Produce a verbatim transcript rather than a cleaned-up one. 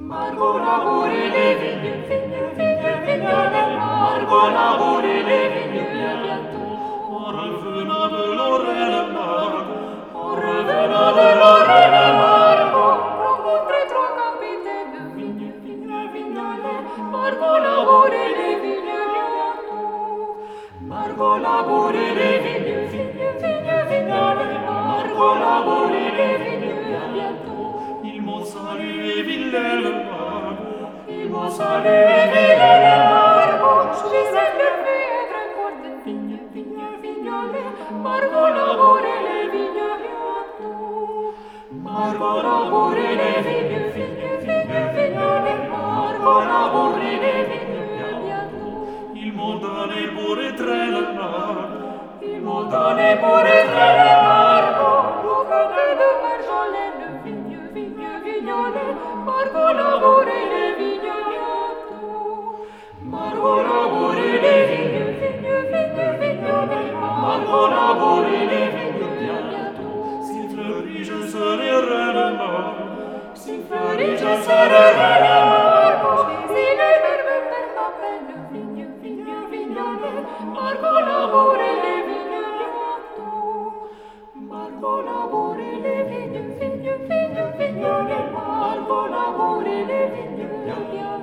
Margot labourer les vignes, vignes, vignes, vignoles, Margot labourer les vignes bien bientôt. En revenant de Lorraine, Margot, en revenant de Lorraine, Margot, rencontrer trois capitaines, vignes, vignes, vignoles, Margot labourer les vignes bientôt. Margot labourer les vignes, vignes, vignes, vignoles, Margot labourer les vignes bien bientôt. Ils m'ont salué, vilaine Margot, ils m'ont salué, vilaine Margot, je sais leur faire cordes, vignes, vignes, vignoles, Margot labourer les vignes bientôt. Margot labourer les vignes, vignes, vignes, vignoles, Margot labourer les vignes bientôt. Ils m'ont donné pour étrenne Margot, ils m'ont donné pour étrenne Margot, pour côté de Marjolaine, vignes, vignes, vignoles, Margot labourer les vignes bientôt. Margot labourer les vignes, vignes, vignes, vignoles, Margot labourer les vignes bientôt. S'il fleurit, je serai reine Margot, s'il fleurit, je serai reine Margot, si les verbes perdent ma peine, vignes, vignes, vignoles, Margot labourer les vignes bientôt. Margot labourer les vignes, vignes, vignes, vignoles, Margot labourer les vignes bientôt.